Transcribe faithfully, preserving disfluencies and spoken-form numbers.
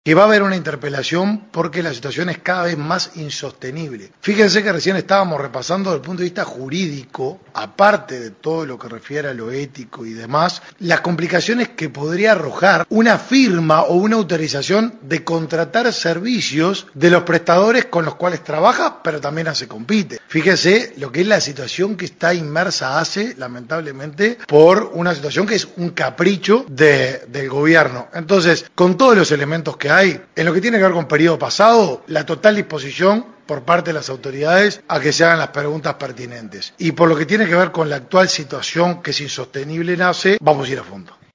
que va a haber una interpelación porque la situación es cada vez más insostenible. Fíjense que recién estábamos repasando desde el punto de vista jurídico, aparte de todo lo que refiere a lo ético y demás, las complicaciones que podría arrojar una firma o una autorización de contratar servicios de los prestadores con los cuales trabaja, pero también hace compite. Fíjese lo que es la situación que está inmersa ACE, lamentablemente, por una situación que es un capricho de, del gobierno. Entonces, con todos los elementos que hay, en lo que tiene que ver con periodo pasado, la total disposición por parte de las autoridades a que se hagan las preguntas pertinentes. Y por lo que tiene que ver con la actual situación que es insostenible en ACE, vamos a ir a fondo.